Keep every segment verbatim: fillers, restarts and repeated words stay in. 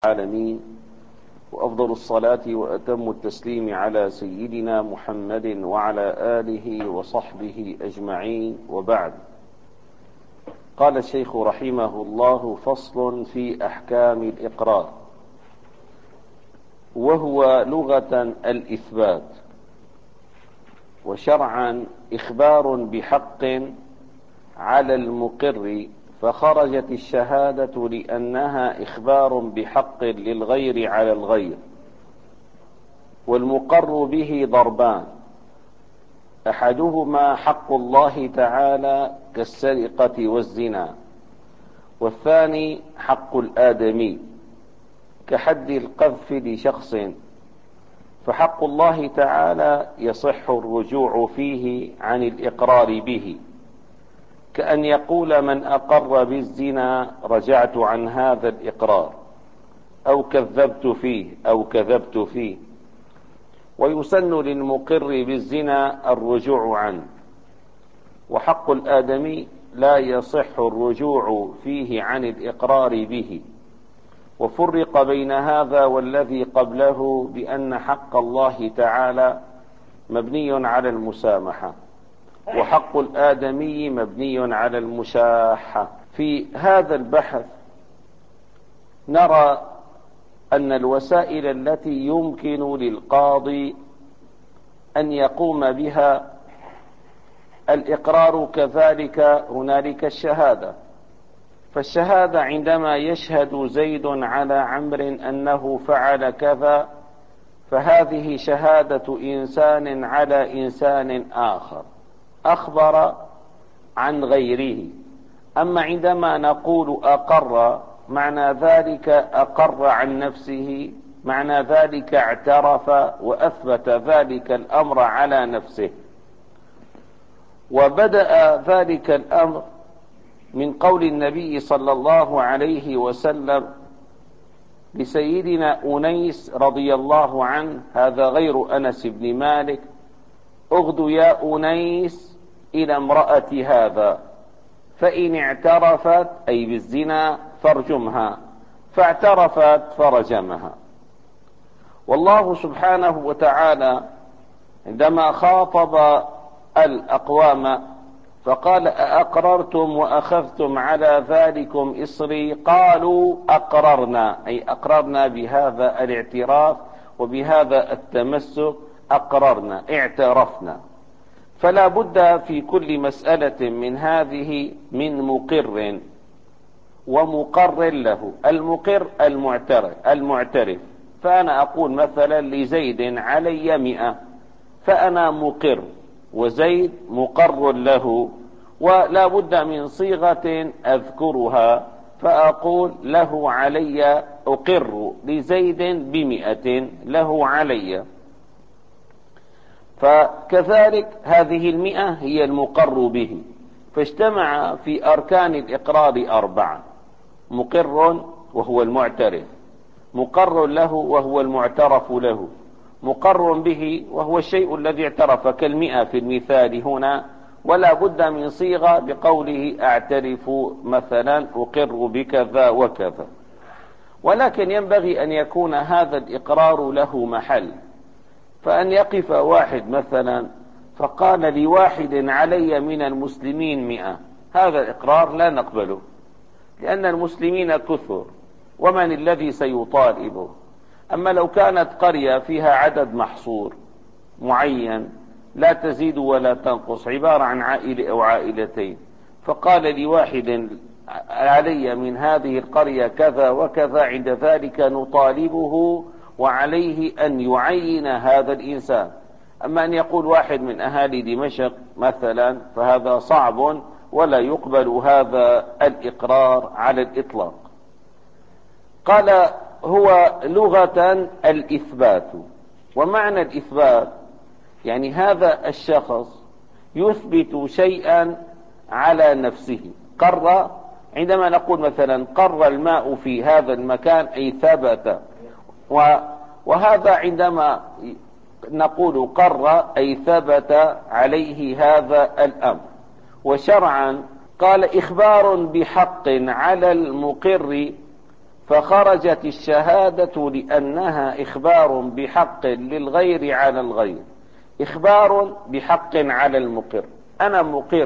العالمين، وأفضل الصلاة وأتم التسليم على سيدنا محمد وعلى آله وصحبه أجمعين، وبعد. قال الشيخ رحمه الله: فصل في أحكام الإقرار، وهو لغة الإثبات، وشرعا إخبار بحق على المقر، فخرجت الشهادة لأنها إخبار بحق للغير على الغير. والمقر به ضربان: أحدهما حق الله تعالى كالسرقة والزنا، والثاني حق الآدمي كحد القذف لشخص. فحق الله تعالى يصح الرجوع فيه عن الإقرار به، كأن يقول: من أقر بالزنا رجعت عن هذا الإقرار، أو كذبت فيه أو كذبت فيه. ويسن للمقر بالزنا الرجوع عنه. وحق الآدمي لا يصح الرجوع فيه عن الإقرار به. وفرق بين هذا والذي قبله بأن حق الله تعالى مبني على المسامحة، وحق الآدمي مبني على المشاحة. في هذا البحث نرى أن الوسائل التي يمكن للقاضي أن يقوم بها الإقرار، كذلك هنالك الشهادة. فالشهادة عندما يشهد زيد على عمرو أنه فعل كذا، فهذه شهادة إنسان على إنسان آخر أخبر عن غيره. أما عندما نقول أقر، معنى ذلك أقر عن نفسه، معنى ذلك اعترف وأثبت ذلك الأمر على نفسه. وبدأ ذلك الأمر من قول النبي صلى الله عليه وسلم لسيدنا أنيس رضي الله عنه، هذا غير أنس بن مالك: اغد يا أنيس إلى امرأة هذا، فإن اعترفت أي بالزنا فارجمها، فاعترفت فرجمها. والله سبحانه وتعالى عندما خاطب الأقوام فقال: أأقررتم وأخذتم على ذلكم إصري؟ قالوا: أقررنا، أي أقررنا بهذا الاعتراف وبهذا التمسك، أقررنا، اعترفنا. فلا بد في كل مسألة من هذه من مقر ومقر له. المقر المعترف المعترف فأنا أقول مثلا لزيد علي مئة، فأنا مقر، وزيد مقر له، ولا بد من صيغة أذكرها، فأقول: له علي، أقر لزيد بمئة، له علي. فكذلك هذه المئة هي المقر به. فاجتمع في أركان الإقرار أربعة: مقر وهو المعترف، مقر له وهو المعترف له، مقر به وهو الشيء الذي اعترف كالمئة في المثال هنا. ولا بد من صيغة بقوله: أعترف مثلا، أقر بكذا وكذا. ولكن ينبغي أن يكون هذا الإقرار له محل. فأن يقف واحد مثلا فقال لواحد علي من المسلمين مئة، هذا الإقرار لا نقبله، لأن المسلمين كثر، ومن الذي سيطالبه؟ أما لو كانت قرية فيها عدد محصور معين لا تزيد ولا تنقص، عبارة عن عائلة أو عائلتين، فقال لواحد علي من هذه القرية كذا وكذا، عند ذلك نطالبه وعليه أن يعين هذا الإنسان. أما أن يقول واحد من أهالي دمشق مثلا، فهذا صعب ولا يقبل هذا الإقرار على الإطلاق. قال: هو لغة الإثبات. ومعنى الإثبات يعني هذا الشخص يثبت شيئا على نفسه. قر، عندما نقول مثلا قر الماء في هذا المكان أي ثبت، وهذا عندما نقول قر أي ثبت عليه هذا الأمر. وشرعا قال: إخبار بحق على المقر، فخرجت الشهادة لأنها إخبار بحق للغير على الغير، إخبار بحق على المقر. أنا مقر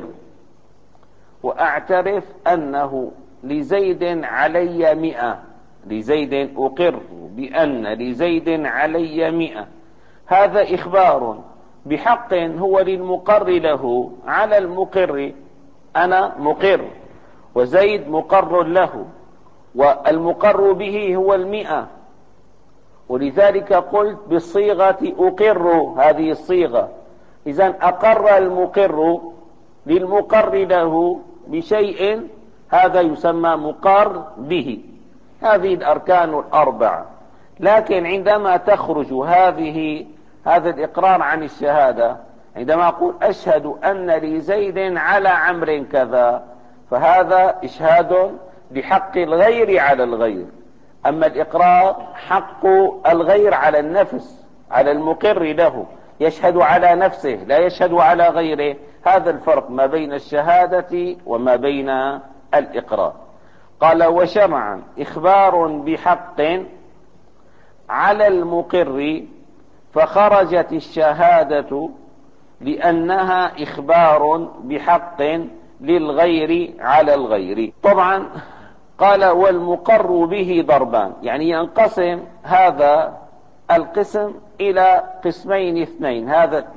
وأعترف أنه لزيد علي مئة، لزيد أقر بأن لزيد علي مئة، هذا إخبار بحق هو للمقر له على المقر. أنا مقر وزيد مقر له، والمقر به هو المئة، ولذلك قلت بالصيغة أقر، هذه الصيغة. إذن أقر المقر للمقر له بشيء، هذا يسمى مقر به. هذه الأركان الأربعة. لكن عندما تخرج هذه هذا الإقرار عن الشهادة، عندما أقول أشهد أن لزيد على عمرو كذا، فهذا إشهاد بحق الغير على الغير. أما الإقرار حق الغير على النفس، على المقر له، يشهد على نفسه لا يشهد على غيره. هذا الفرق ما بين الشهادة وما بين الإقرار. قال وشرعا إخبار بحق على المقر، فخرجت الشهادة لأنها إخبار بحق للغير على الغير. طبعا قال والمقر به ضربان، يعني ينقسم هذا القسم إلى قسمين اثنين. هذا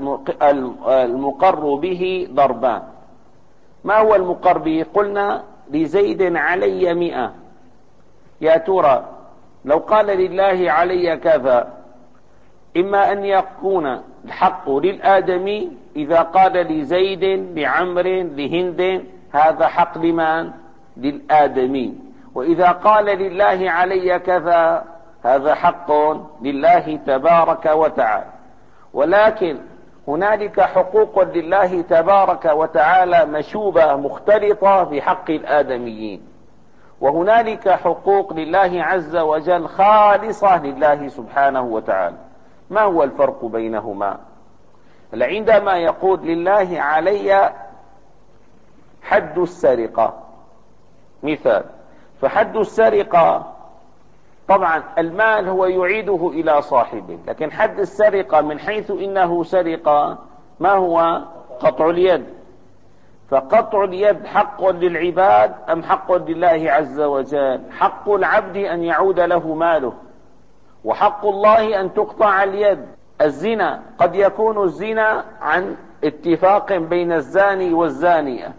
المقر به ضربان. ما هو المقر به؟ قلنا لزيد علي مئة. يا ترى لو قال لله علي كذا، إما أن يكون الحق للآدمي إذا قال لزيد لعمر لهند، هذا حق لمن؟ للآدمي. وإذا قال لله علي كذا، هذا حق لله تبارك وتعالى. ولكن هنالك حقوق لله تبارك وتعالى مشوبة مختلطة بحق الآدميين، وهنالك حقوق لله عز وجل خالصة لله سبحانه وتعالى. ما هو الفرق بينهما؟ عندما يقول لله علي حد السرقة مثال، فحد السرقة طبعا المال هو يعيده إلى صاحبه، لكن حد السرقة من حيث إنه سرقة ما هو؟ قطع اليد. فقطع اليد حق للعباد أم حق لله عز وجل؟ حق العبد أن يعود له ماله، وحق الله أن تقطع اليد. الزنا قد يكون الزنا عن اتفاق بين الزاني والزانية،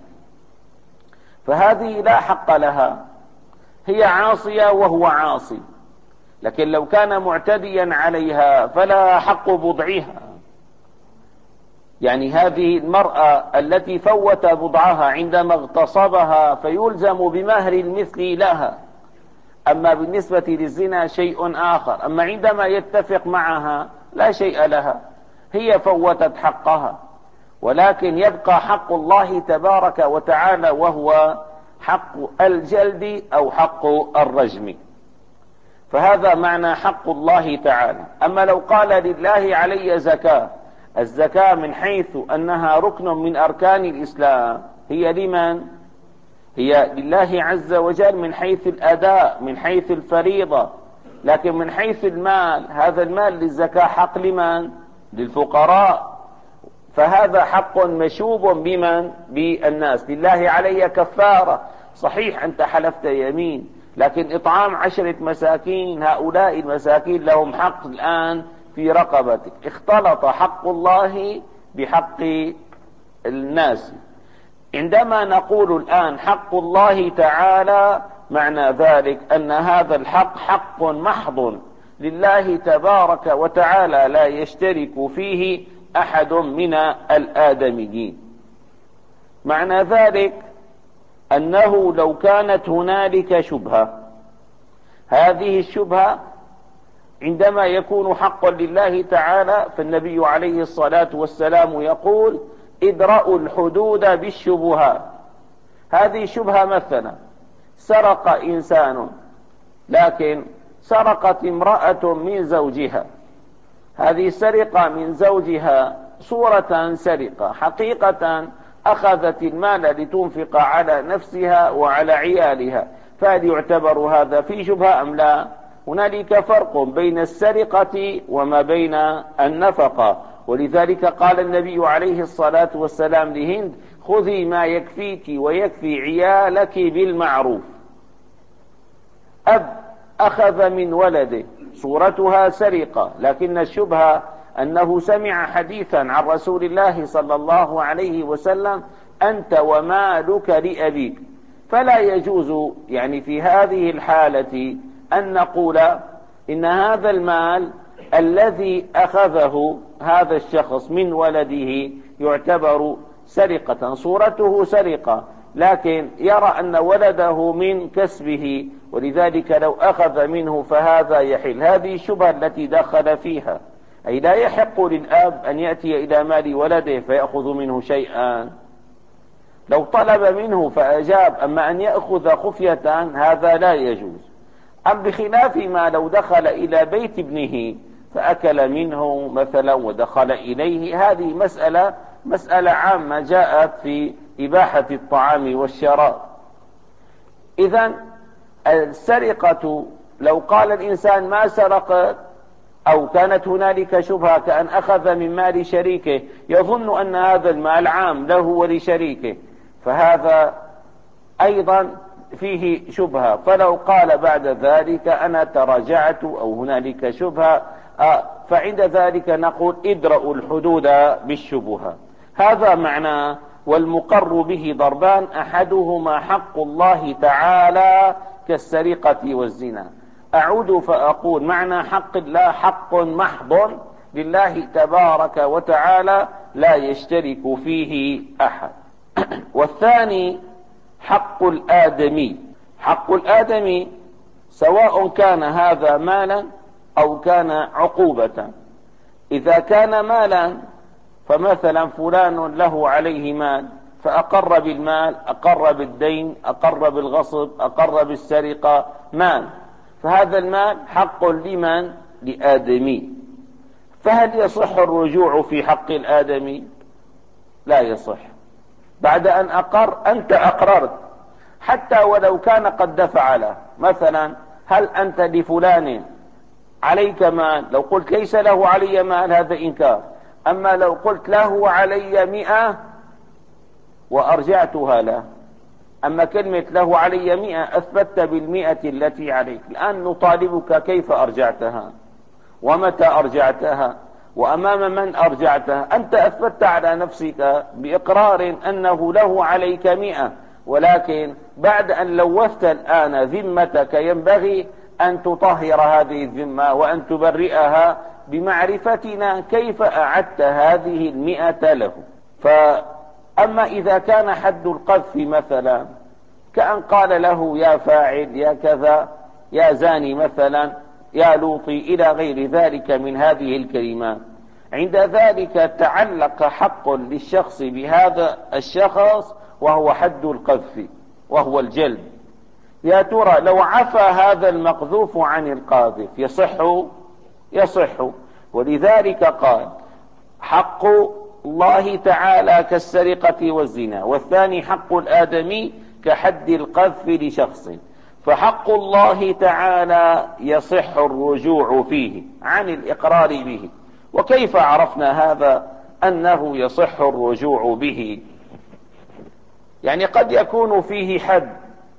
فهذه لا حق لها، هي عاصية وهو عاصي. لكن لو كان معتديا عليها فلا حق بضعها. يعني هذه المرأة التي فوت بضعها عندما اغتصبها فيلزم بمهر المثل لها. أما بالنسبة للزنا شيء آخر. أما عندما يتفق معها لا شيء لها، هي فوتت حقها. ولكن يبقى حق الله تبارك وتعالى، وهو حق الجلد أو حق الرجم. فهذا معنى حق الله تعالى. أما لو قال لله علي زكاة، الزكاة من حيث أنها ركن من أركان الإسلام هي لمن؟ هي لله عز وجل من حيث الأداء، من حيث الفريضة. لكن من حيث المال، هذا المال للزكاة حق لمن؟ للفقراء. فهذا حق مشوب بمن؟ بالناس. لله علي كفارة، صحيح أنت حلفت يمين، لكن إطعام عشرة مساكين، هؤلاء المساكين لهم حق الآن في رقبتك. اختلط حق الله بحق الناس. عندما نقول الآن حق الله تعالى، معنى ذلك أن هذا الحق حق محض لله تبارك وتعالى، لا يشترك فيه أحد من الآدميين. معنى ذلك أنه لو كانت هنالك شبهة، هذه الشبهة عندما يكون حقا لله تعالى، فالنبي عليه الصلاة والسلام يقول ادرأوا الحدود بالشبهات. هذه شبهة، مثلا سرق إنسان، لكن سرقت امرأة من زوجها، هذه سرقة من زوجها صورة سرقة، حقيقة أخذت المال لتنفق على نفسها وعلى عيالها، فهل يعتبر هذا في شبهة أم لا؟ هنالك فرق بين السرقة وما بين النفقة، ولذلك قال النبي عليه الصلاة والسلام لهند: خذي ما يكفيك ويكفي عيالك بالمعروف. أب أخذ من ولده، صورتها سرقة، لكن الشبهة أنه سمع حديثا عن رسول الله صلى الله عليه وسلم: أنت ومالك لأبيك. فلا يجوز يعني في هذه الحالة أن نقول إن هذا المال الذي أخذه هذا الشخص من ولده يعتبر سرقة، صورته سرقة، لكن يرى أن ولده من كسبه، ولذلك لو أخذ منه فهذا يحل. هذه الشبهة التي دخل فيها، أي لا يحق للأب أن يأتي إلى مال ولده فيأخذ منه شيئا. لو طلب منه فأجاب، أما أن يأخذ خفية هذا لا يجوز. أم بخلاف ما لو دخل إلى بيت ابنه فأكل منه مثلا ودخل إليه، هذه مسألة مسألة عامة جاءت في إباحة الطعام والشراب. إذن السرقة لو قال الإنسان ما سرق، أو كانت هنالك شبهة كأن أخذ من مال شريكه يظن أن هذا المال عام له ولشريكه، فهذا أيضا فيه شبهة. فلو قال بعد ذلك أنا تراجعت أو هنالك شبهة، فعند ذلك نقول ادرأوا الحدود بالشبهة. هذا معناه. والمقر به ضربان: أحدهما حق الله تعالى كالسرقة والزنا. أعود فأقول: معنى حق الله حق محض لله تبارك وتعالى لا يشترك فيه أحد. والثاني حق الآدمي. حق الآدمي سواء كان هذا مالا أو كان عقوبة. إذا كان مالا فمثلا فلان له عليه مال فأقر بالمال، أقر بالدين، أقر بالغصب، أقر بالسرقة، مال، فهذا المال حق لمن؟ لآدمي. فهل يصح الرجوع في حق الآدمي؟ لا يصح. بعد أن أقر، أنت أقررت حتى ولو كان قد دفع له. مثلا هل أنت لفلان عليك مال؟ لو قلت ليس له علي مال هذا إنكار. أما لو قلت له علي مئة وأرجعتها له، أما كلمة له علي مئة أثبت بالمئة التي عليك. الآن نطالبك كيف أرجعتها ومتى أرجعتها وأمام من أرجعتها. أنت أثبت على نفسك بإقرار أنه له عليك مئة، ولكن بعد أن لوثت الآن ذمتك ينبغي أن تطهر هذه الذمة وأن تبرئها بمعرفتنا كيف أعدت هذه المئة له. فأما إذا كان حد القذف مثلا كأن قال له يا فاعل يا كذا يا زاني مثلا يا لوطي إلى غير ذلك من هذه الكلمات، عند ذلك تعلق حق للشخص بهذا الشخص وهو حد القذف وهو الجلد. يا ترى لو عفى هذا المقذوف عن القاذف يصح؟ يصح. ولذلك قال حق الله تعالى كالسرقة والزنا، والثاني حق الآدمي كحد القذف لشخص. فحق الله تعالى يصح الرجوع فيه عن الإقرار به. وكيف عرفنا هذا أنه يصح الرجوع به؟ يعني قد يكون فيه حد.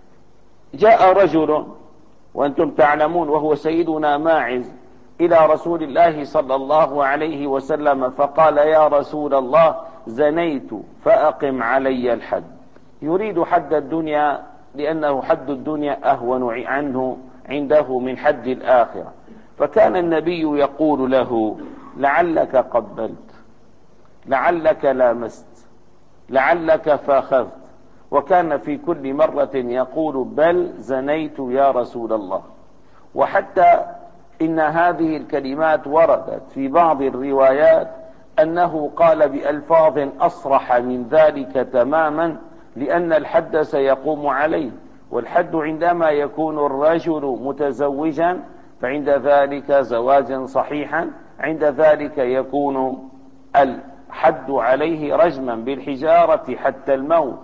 جاء رجل وأنتم تعلمون وهو سيدنا ماعز إلى رسول الله صلى الله عليه وسلم فقال يا رسول الله زنيت فأقم علي الحد. يريد حد الدنيا لأنه حد الدنيا أهون عنه عنده من حد الآخرة. فكان النبي يقول له لعلك قبلت، لعلك لامست، لعلك فاخذت، وكان في كل مرة يقول بل زنيت يا رسول الله. وحتى إن هذه الكلمات وردت في بعض الروايات أنه قال بألفاظ أصرح من ذلك تماما، لأن الحد سيقوم عليه، والحد عندما يكون الرجل متزوجا فعند ذلك زواجا صحيحا، عند ذلك يكون الحد عليه رجما بالحجارة حتى الموت.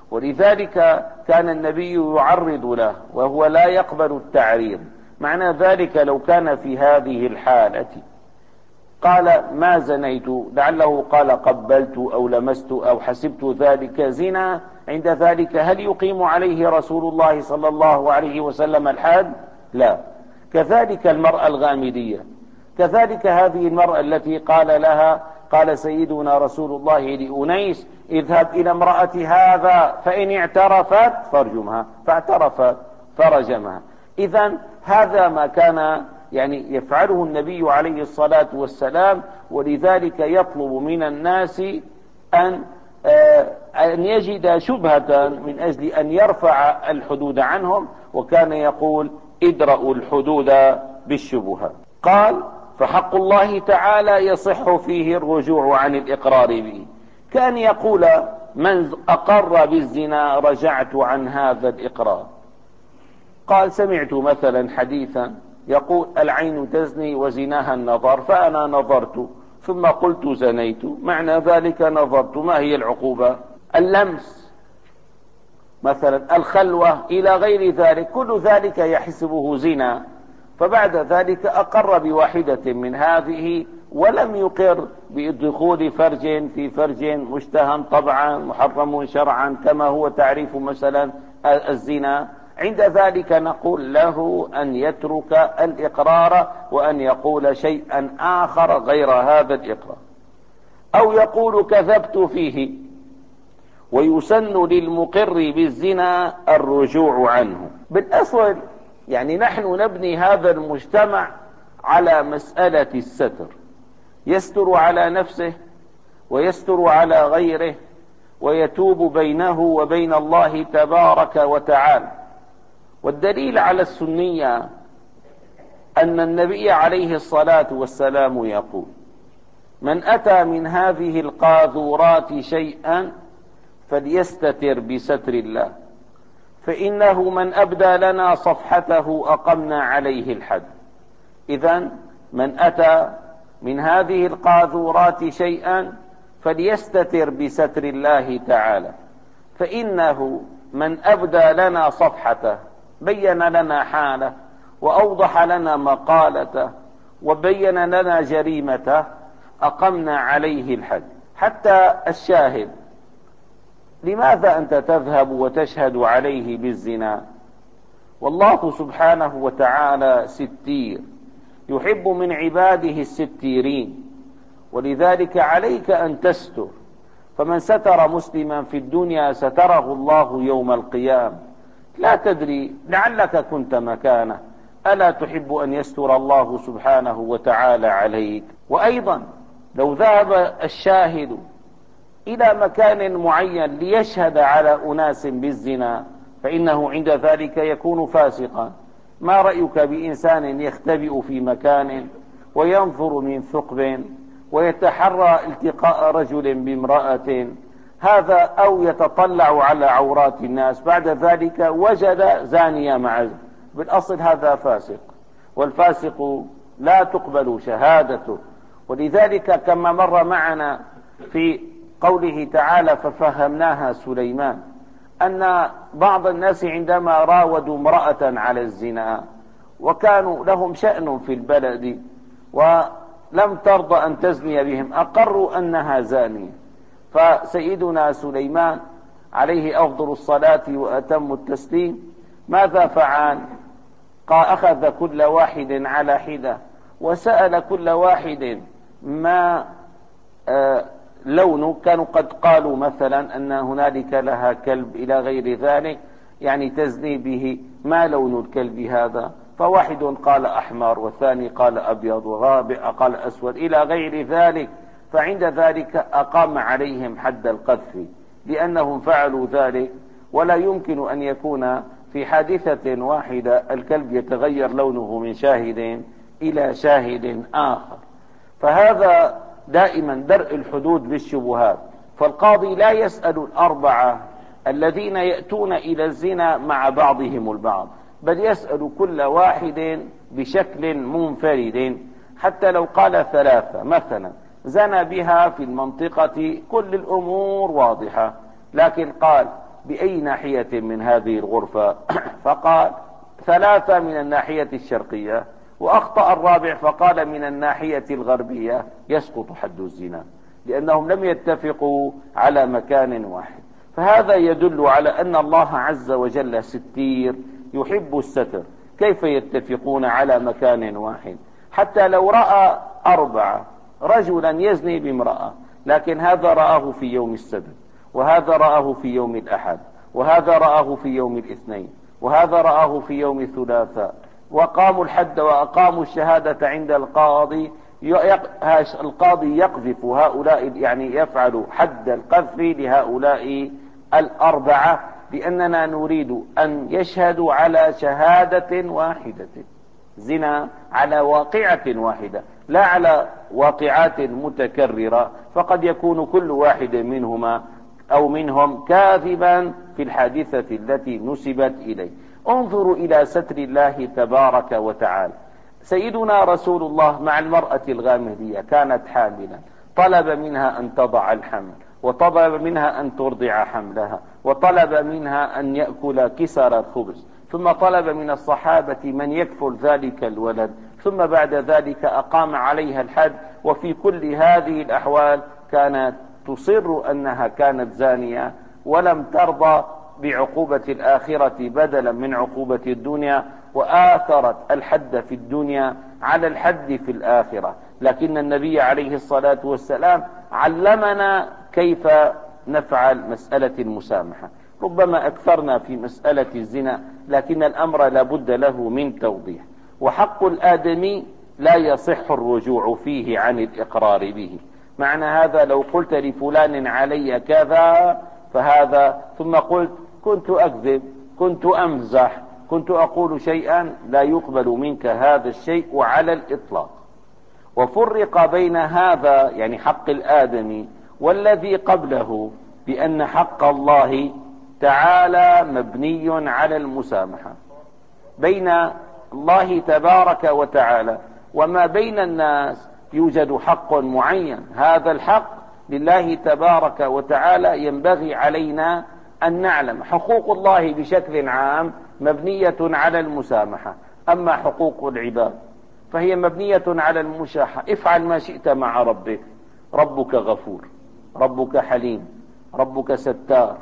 ولذلك كان النبي يعرض له وهو لا يقبل التعريض. معنى ذلك لو كان في هذه الحالة قال ما زنيت، لعله قال قبلت أو لمست أو حسبت ذلك زنا، عند ذلك هل يقيم عليه رسول الله صلى الله عليه وسلم الحد؟ لا. كذلك المرأة الغامدية، كذلك هذه المرأة التي قال لها قال سيدنا رسول الله لأنيس اذهب إلى امرأة هذا فإن اعترفت فارجمها، فاعترفت فرجمها. إذن هذا ما كان يعني يفعله النبي عليه الصلاة والسلام، ولذلك يطلب من الناس أن أن يجد شبهة من أجل أن يرفع الحدود عنهم، وكان يقول ادرأوا الحدود بالشبهة. قال فحق الله تعالى يصح فيه الرجوع عن الإقرار به، كان يقول من أقر بالزنا رجعت عن هذا الإقرار. قال سمعت مثلا حديثا يقول العين تزني وزناها النظر، فأنا نظرت ثم قلت زنيت، معنى ذلك نظرت، ما هي العقوبة؟ اللمس مثلا، الخلوة إلى غير ذلك، كل ذلك يحسبه زنا، فبعد ذلك أقر بواحدة من هذه ولم يقر بدخول فرج في فرج مشتهى طبعا محرم شرعا كما هو تعريف مثلا الزنا، عند ذلك نقول له أن يترك الإقرار وأن يقول شيئا آخر غير هذا الإقرار، أو يقول كذبت فيه. ويسن للمقر بالزنا الرجوع عنه. بالأصل يعني نحن نبني هذا المجتمع على مسألة الستر، يستر على نفسه ويستر على غيره ويتوب بينه وبين الله تبارك وتعالى. والدليل على السنية أن النبي عليه الصلاة والسلام يقول من أتى من هذه القاذورات شيئا فليستتر بستر الله، فإنه من أبدى لنا صفحته أقمنا عليه الحد. إذن من أتى من هذه القاذورات شيئا فليستتر بستر الله تعالى، فإنه من أبدى لنا صفحته، بين لنا حاله وأوضح لنا مقالته وبين لنا جريمته، أقمنا عليه الحد. حتى الشاهد، لماذا أنت تذهب وتشهد عليه بالزنا؟ والله سبحانه وتعالى ستير، يحب من عباده الستيرين، ولذلك عليك أن تستر. فمن ستر مسلما في الدنيا ستره الله يوم القيامة. لا تدري لعلك كنت مكانه، ألا تحب أن يستر الله سبحانه وتعالى عليك؟ وأيضا لو ذهب الشاهد إلى مكان معين ليشهد على أناس بالزنا فإنه عند ذلك يكون فاسقا. ما رأيك بإنسان يختبئ في مكان وينظر من ثقب ويتحرى التقاء رجل بامرأة هذا، أو يتطلع على عورات الناس، بعد ذلك وجد زانية معه؟ بالأصل هذا فاسق، والفاسق لا تقبل شهادته. ولذلك كما مر معنا في قوله تعالى ففهمناها سليمان، أن بعض الناس عندما راودوا امرأة على الزنا وكانوا لهم شأن في البلد ولم ترضى أن تزني بهم، أقروا أنها زانية، فسيدنا سليمان عليه أفضل الصلاة وأتم التسليم ماذا فعل؟ قال أخذ كل واحد على حدة وسأل كل واحد ما آه لونه، كانوا قد قالوا مثلا أن هنالك لها كلب إلى غير ذلك، يعني تزني به، ما لون الكلب هذا؟ فواحد قال أحمر والثاني قال أبيض والرابع قال أسود إلى غير ذلك. فعند ذلك أقام عليهم حد القذف لأنهم فعلوا ذلك. ولا يمكن أن يكون في حادثة واحدة الكلب يتغير لونه من شاهد إلى شاهد آخر. فهذا دائما درء الحدود بالشبهات. فالقاضي لا يسأل الأربعة الذين يأتون إلى الزنا مع بعضهم البعض، بل يسأل كل واحد بشكل منفرد. حتى لو قال ثلاثة مثلا زنى بها في المنطقة كل الأمور واضحة، لكن قال بأي ناحية من هذه الغرفة؟ فقال ثلاثة من الناحية الشرقية، وأخطأ الرابع فقال من الناحية الغربية، يسقط حد الزنا، لأنهم لم يتفقوا على مكان واحد. فهذا يدل على أن الله عز وجل ستير يحب الستر. كيف يتفقون على مكان واحد؟ حتى لو رأى أربعة رجلا يزني بامرأة، لكن هذا رآه في يوم السبت، وهذا رآه في يوم الأحد، وهذا رآه في يوم الاثنين، وهذا رآه في يوم الثلاثاء، وقاموا الحد وأقاموا الشهادة عند القاضي، القاضي يقذف هؤلاء، يعني يفعل حد القذف لهؤلاء الأربعة، لأننا نريد أن يشهدوا على شهادة واحدة، زنا على واقعة واحدة، لا على واقعات متكررة، فقد يكون كل واحد منهما أو منهم كاذبا في الحادثة التي نسبت إليه. انظروا إلى ستر الله تبارك وتعالى. سيدنا رسول الله مع المرأة الغامدية كانت حاملا، طلب منها أن تضع الحمل، وطلب منها أن ترضع حملها، وطلب منها أن يأكل كسر الخبز، ثم طلب من الصحابة من يكفل ذلك الولد، ثم بعد ذلك أقام عليها الحد. وفي كل هذه الأحوال كانت تصر أنها كانت زانية، ولم ترضى بعقوبة الآخرة بدلا من عقوبة الدنيا، وآثرت الحد في الدنيا على الحد في الآخرة. لكن النبي عليه الصلاة والسلام علمنا كيف نفعل مسألة المسامحة. ربما أكثرنا في مسألة الزنا، لكن الأمر لابد له من توضيح. وحق الآدمي لا يصح الرجوع فيه عن الإقرار به. معنى هذا لو قلت لفلان علي كذا فهذا، ثم قلت كنت أكذب، كنت أمزح، كنت أقول شيئا، لا يقبل منك هذا الشيء على الإطلاق. وفرق بين هذا، يعني حق الآدمي، والذي قبله، بأن حق الله تعالى مبني على المسامحة. بين الله تبارك وتعالى وما بين الناس يوجد حق معين، هذا الحق لله تبارك وتعالى ينبغي علينا أن نعلم. حقوق الله بشكل عام مبنية على المسامحة، أما حقوق العباد فهي مبنية على المشاحة. افعل ما شئت مع ربك، ربك غفور، ربك حليم، ربك ستار،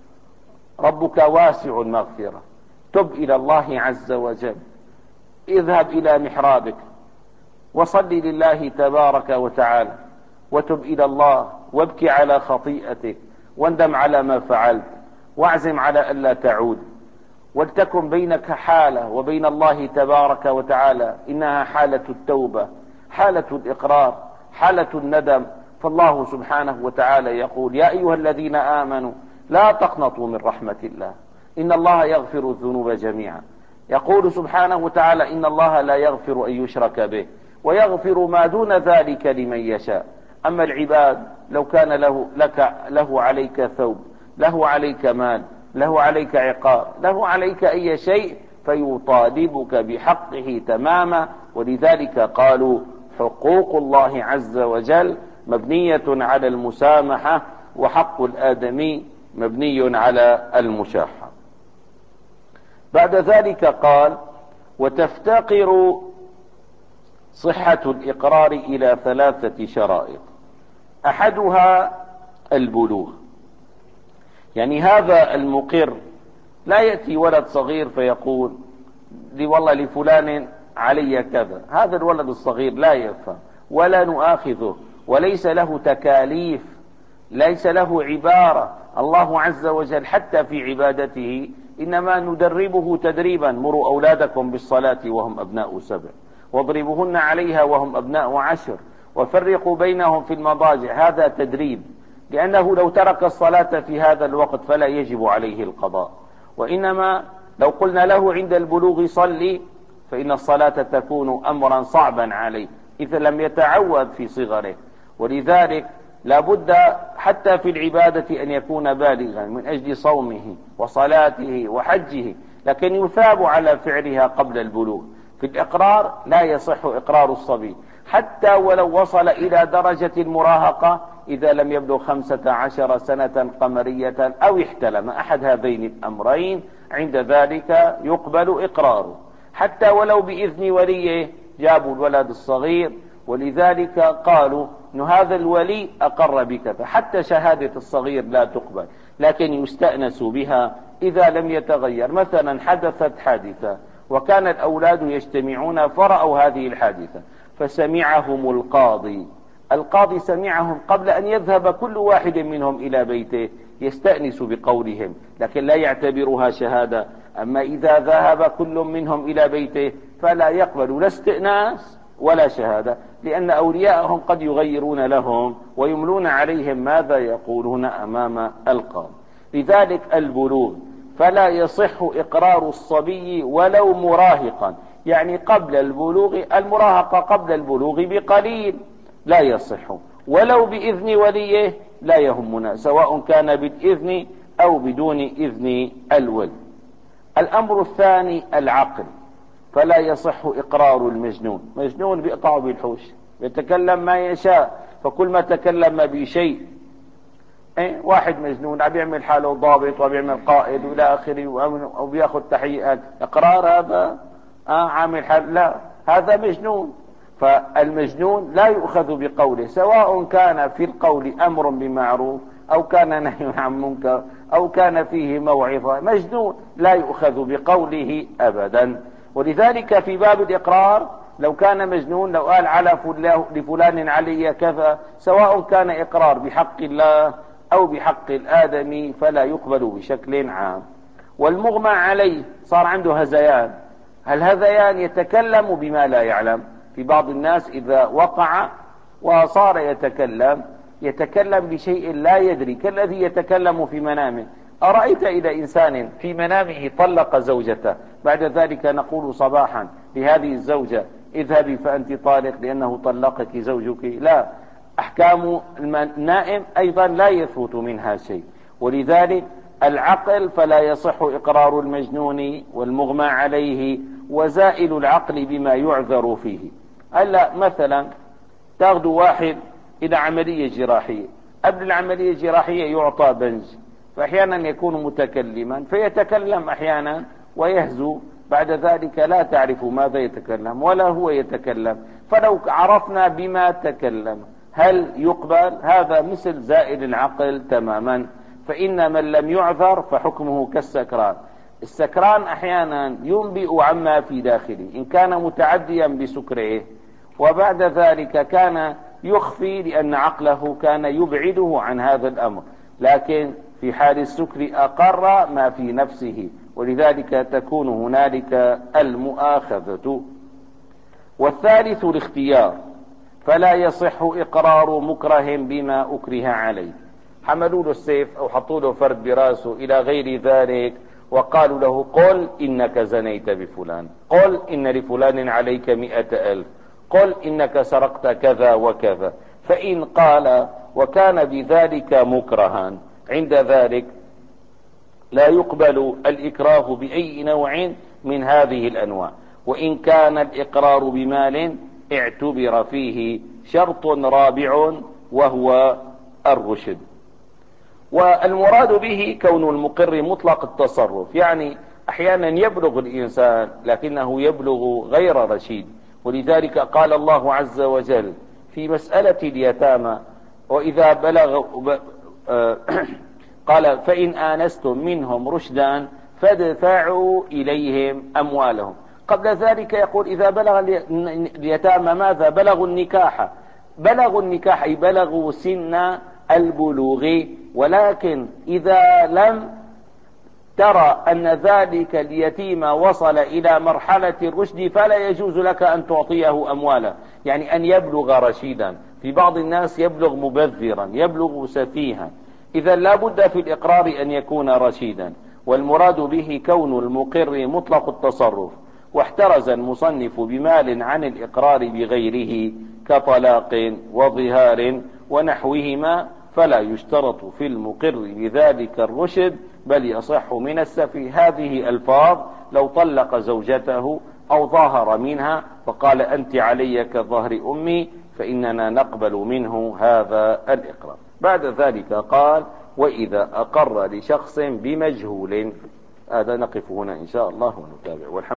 ربك واسع المغفرة. تب إلى الله عز وجل، اذهب إلى محرابك وصل لله تبارك وتعالى، وتب إلى الله وابكي على خطيئتك، واندم على ما فعلت، واعزم على ألا تعود. ولتكن بينك حالة وبين الله تبارك وتعالى، إنها حالة التوبة، حالة الإقرار، حالة الندم. فالله سبحانه وتعالى يقول: يا أيها الذين آمنوا لا تقنطوا من رحمة الله، إن الله يغفر الذنوب جميعا. يقول سبحانه وتعالى: إن الله لا يغفر أن يشرك به ويغفر ما دون ذلك لمن يشاء. أما العباد لو كان له, لك له عليك ثوب، له عليك مال، له عليك عقاب، له عليك أي شيء، فيطالبك بحقه تماما. ولذلك قالوا: حقوق الله عز وجل مبنية على المسامحة، وحق الآدمي مبني على المشاحة. بعد ذلك قال: وتفتقر صحة الإقرار إلى ثلاثة شرائط، أحدها البلوغ. يعني هذا المقر لا يأتي ولد صغير فيقول لي والله لفلان علي كذا، هذا الولد الصغير لا يفهم ولا نؤاخذه، وليس له تكاليف، ليس له عبارة. الله عز وجل حتى في عبادته إنما ندربه تدريبا: مروا أولادكم بالصلاة وهم أبناء سبع، واضربوهن عليها وهم أبناء عشر، وفرقوا بينهم في المضاجع. هذا تدريب، لأنه لو ترك الصلاة في هذا الوقت فلا يجب عليه القضاء. وإنما لو قلنا له عند البلوغ صلي، فإن الصلاة تكون أمرا صعبا عليه إذا لم يتعود في صغره. ولذلك لا بد حتى في العبادة أن يكون بالغا من أجل صومه وصلاته وحجه، لكن يثاب على فعلها قبل البلوغ. في الإقرار لا يصح إقرار الصبي حتى ولو وصل إلى درجة المراهقة، إذا لم يبلغ خمسة عشر سنة قمرية أو احتلم، أحد هذين الأمرين، عند ذلك يقبل إقراره، حتى ولو بإذن وليه. جابوا الولد الصغير، ولذلك قالوا أن هذا الولي أقر بكذا، حتى شهادة الصغير لا تقبل، لكن يستأنس بها إذا لم يتغير. مثلا حدثت حادثة وكان الأولاد يجتمعون فرأوا هذه الحادثة، فسمعهم القاضي القاضي سمعهم قبل أن يذهب كل واحد منهم إلى بيته، يستأنس بقولهم لكن لا يعتبرها شهادة. أما إذا ذهب كل منهم إلى بيته فلا يقبل لا استئناس ولا شهادة، لأن أولياءهم قد يغيرون لهم ويملون عليهم ماذا يقولون أمام القاضي. لذلك البلوغ فلا يصح إقرار الصبي ولو مراهقا، يعني قبل البلوغ، المراهقة قبل البلوغ بقليل لا يصح، ولو بإذن وليه لا يهمنا، سواء كان بالإذن أو بدون إذن الولي. الأمر الثاني العقل، فلا يصح إقرار المجنون. مجنون بيقطع بالحوش، يتكلم ما يشاء، فكل ما تكلم بشيء، ايه واحد مجنون عم يعمل حاله ضابط وبيعمل قائد والى اخره وبياخذ تحقيقات، اقرار هذا؟ اه عامل حال، لا، هذا مجنون. فالمجنون لا يؤخذ بقوله، سواء كان في القول امر بمعروف او كان نهي عن منكر او كان فيه موعظة، مجنون لا يؤخذ بقوله ابدا. ولذلك في باب الاقرار لو كان مجنون، لو قال على لفلان علي كذا، سواء كان اقرار بحق الله او بحق الادمي فلا يقبل بشكل عام. والمغمى عليه صار عنده هذيان، الهذيان يتكلم بما لا يعلم. في بعض الناس اذا وقع وصار يتكلم يتكلم بشيء لا يدري، كالذي يتكلم في منامه. أرأيت إذا إنسان في منامه طلق زوجته، بعد ذلك نقول صباحا لهذه الزوجة اذهبي فأنت طالق لأنه طلقك زوجك؟ لا، أحكام النائم أيضا لا يثبت منها شيء. ولذلك العقل فلا يصح إقرار المجنون والمغمى عليه وزائل العقل بما يعذر فيه. هلا مثلا تاخذ واحد إلى عملية جراحية، قبل العملية الجراحية يعطى بنج، فأحيانا يكون متكلما فيتكلم أحيانا ويهزو، بعد ذلك لا تعرف ماذا يتكلم ولا هو يتكلم. فلو عرفنا بما تكلم هل يقبل؟ هذا مثل زائل العقل تماما. فإن من لم يعذر فحكمه كالسكران. السكران أحيانا ينبئ عما في داخله، إن كان متعديا بسكره وبعد ذلك كان يخفي لأن عقله كان يبعده عن هذا الأمر، لكن في حال السكر أقر ما في نفسه، ولذلك تكون هنالك المؤاخذة. والثالث الاختيار، فلا يصح إقرار مكره بما أكره عليه. حملوا له السيف أو حطوا له فرد براسه إلى غير ذلك وقالوا له قل إنك زنيت بفلان، قل إن لفلان عليك مئة ألف، قل إنك سرقت كذا وكذا. فإن قال وكان بذلك مكرها، عند ذلك لا يقبل الإكراه بأي نوع من هذه الأنواع. وإن كان الإقرار بمال اعتبر فيه شرط رابع وهو الرشد. والمراد به كون المقر مطلق التصرف، يعني أحيانا يبلغ الإنسان لكنه يبلغ غير رشيد. ولذلك قال الله عز وجل في مسألة اليتامى وإذا بلغ قال فإن آنستم منهم رشدا فادفعوا إليهم أموالهم. قبل ذلك يقول إذا بلغ اليتامى ماذا؟ بلغوا النكاح. بلغوا النكاح أي بلغوا سن البلوغ، ولكن إذا لم ترى أن ذلك اليتيم وصل إلى مرحلة الرشد فلا يجوز لك أن تعطيه أموالا، يعني أن يبلغ رشيدا. في بعض الناس يبلغ مبذرا، يبلغ سفيها، إذا لا بد في الإقرار أن يكون رشيدا. والمراد به كون المقر مطلق التصرف. واحترز المصنف بمال عن الإقرار بغيره كطلاق وظهار ونحوهما، فلا يشترط في المقر بذلك الرشد، بل يصح من السفي. هذه الفاظ لو طلق زوجته أو ظاهر منها فقال أنت علي كظهر أمي فإننا نقبل منه هذا الإقرار. بعد ذلك قال: وإذا أقر لشخص بمجهول. هذا نقف هنا إن شاء الله ونتابع. والحمد